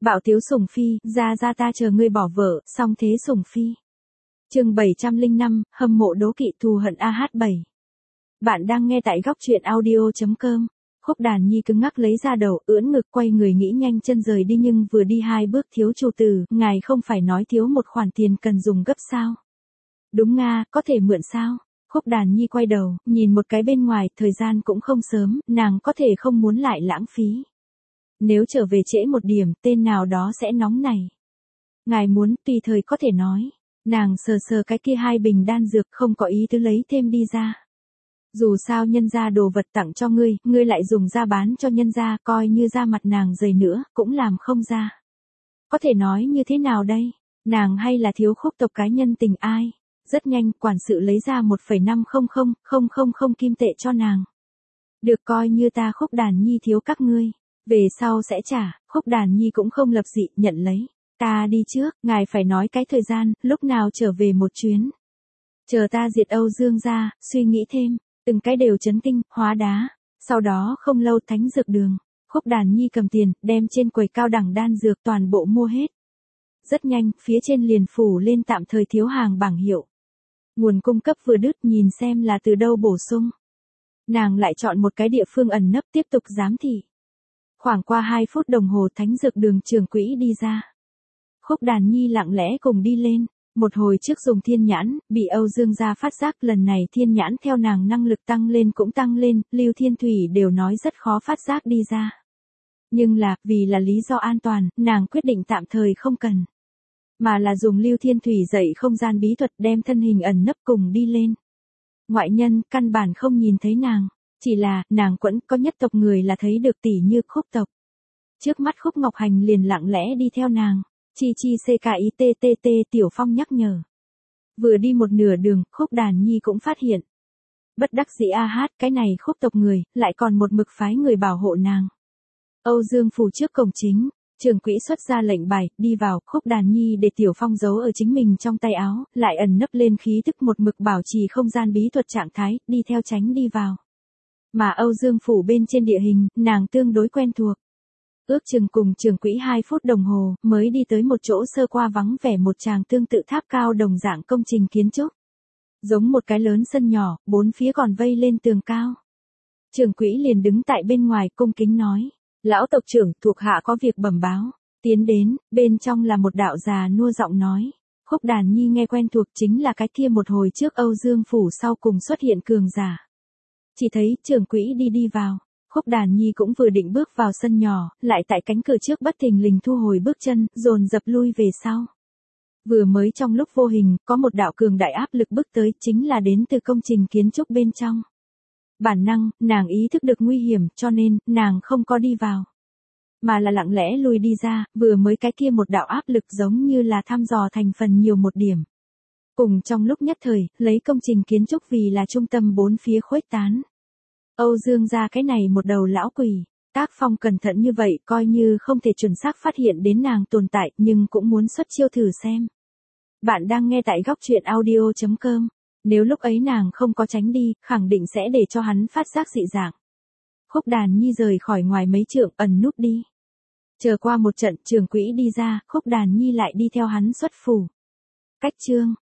Bạo tiếu sủng phi, ra ta chờ ngươi bỏ vợ, xong thế sủng phi. Chương 705, hâm mộ đố kỵ thù hận AH7. Bạn đang nghe tại góc truyện audio.com. Khúc Đàn Nhi cứng ngắc lấy ra đầu, ưỡn ngực quay người nghĩ nhanh chân rời đi, nhưng vừa đi 2 bước thiếu chủ tử, ngài không phải nói thiếu một khoản tiền cần dùng gấp sao? Đúng nga, có thể mượn sao? Khúc Đàn Nhi quay đầu, nhìn một cái bên ngoài, thời gian cũng không sớm, nàng có thể không muốn lại lãng phí. Nếu trở về trễ một điểm, tên nào đó sẽ nóng này. Ngài muốn, tùy thời có thể nói. Nàng sờ sờ cái kia 2 bình đan dược, không có ý tứ lấy thêm đi ra. Dù sao nhân gia đồ vật tặng cho ngươi, ngươi lại dùng ra bán cho nhân gia, coi như da mặt nàng dày nữa, cũng làm không ra. Có thể nói như thế nào đây? Nàng hay là thiếu Khúc tộc cái nhân tình ai? Rất nhanh, quản sự lấy ra 1,500000 kim tệ cho nàng. Được, coi như ta Khúc Đàn Nhi thiếu các ngươi. Về sau sẽ trả. Khúc Đàn Nhi cũng không lập dị, nhận lấy. Ta đi trước, ngài phải nói cái thời gian, lúc nào trở về một chuyến. Chờ ta diệt Âu Dương gia, suy nghĩ thêm. Từng cái đều chấn kinh, hóa đá. Sau đó không lâu Thánh Dược Đường. Khúc Đàn Nhi cầm tiền, đem trên quầy cao đẳng đan dược toàn bộ mua hết. Rất nhanh, phía trên liền phủ lên tạm thời thiếu hàng bảng hiệu. Nguồn cung cấp vừa đứt, nhìn xem là từ đâu bổ sung. Nàng lại chọn một cái địa phương ẩn nấp, tiếp tục giám thị. Khoảng qua 2 phút đồng hồ Thánh Dược Đường trưởng quỹ đi ra. Khúc Đàn Nhi lặng lẽ cùng đi lên. Một hồi trước dùng thiên nhãn, bị Âu Dương gia phát giác, lần này thiên nhãn theo nàng năng lực tăng lên cũng tăng lên, Lưu Thiên Thủy đều nói rất khó phát giác đi ra. Nhưng là, vì là lý do an toàn, nàng quyết định tạm thời không cần. Mà là dùng Lưu Thiên Thủy dạy không gian bí thuật đem thân hình ẩn nấp cùng đi lên. Ngoại nhân, căn bản không nhìn thấy nàng. Chỉ là, nàng quẫn có nhất tộc người là thấy được, tỉ như Khúc tộc. Trước mắt Khúc Ngọc Hành liền lặng lẽ đi theo nàng. Chi CKITTT Tiểu Phong nhắc nhở. Vừa đi một nửa đường, Khúc Đàn Nhi cũng phát hiện. Bất đắc dĩ cái này Khúc tộc người, lại còn một mực phái người bảo hộ nàng. Âu Dương phủ trước cổng chính, trưởng quỹ xuất ra lệnh bài, đi vào. Khúc Đàn Nhi để Tiểu Phong giấu ở chính mình trong tay áo, lại ẩn nấp lên khí tức một mực bảo trì không gian bí thuật trạng thái, đi theo tránh đi vào. Mà Âu Dương phủ bên trên địa hình, nàng tương đối quen thuộc. Ước chừng cùng trưởng quỹ 2 phút đồng hồ, mới đi tới một chỗ sơ qua vắng vẻ một tràng tương tự tháp cao đồng dạng công trình kiến trúc. Giống một cái lớn sân nhỏ, 4 phía còn vây lên tường cao. Trưởng quỹ liền đứng tại bên ngoài cung kính nói. Lão tộc trưởng, thuộc hạ có việc bẩm báo. Tiến đến, bên trong là một đạo già nua giọng nói. Khúc Đàn Nhi nghe quen thuộc, chính là cái kia một hồi trước Âu Dương phủ sau cùng xuất hiện cường giả. Chỉ thấy trưởng quỹ đi vào. Khúc Đàn Nhi cũng vừa định bước vào sân nhỏ, lại tại cánh cửa trước bất thình lình thu hồi bước chân, dồn dập lui về sau. Vừa mới trong lúc vô hình, có một đạo cường đại áp lực bước tới, chính là đến từ công trình kiến trúc bên trong. Bản năng, nàng ý thức được nguy hiểm, cho nên, nàng không có đi vào. Mà là lặng lẽ lui đi ra, vừa mới cái kia một đạo áp lực giống như là thăm dò thành phần nhiều một điểm. Cùng trong lúc nhất thời, lấy công trình kiến trúc vì là trung tâm 4 phía khuếch tán. Âu Dương gia cái này một đầu lão quỷ, tác phong cẩn thận như vậy, coi như không thể chuẩn xác phát hiện đến nàng tồn tại, nhưng cũng muốn xuất chiêu thử xem. Bạn đang nghe tại góc truyện audio.com. Nếu lúc ấy nàng không có tránh đi, khẳng định sẽ để cho hắn phát giác dị dạng. Khúc Đàn Nhi rời khỏi ngoài mấy trượng, ẩn núp đi. Chờ qua một trận, trưởng quỹ đi ra, Khúc Đàn Nhi lại đi theo hắn xuất phủ. Cách chương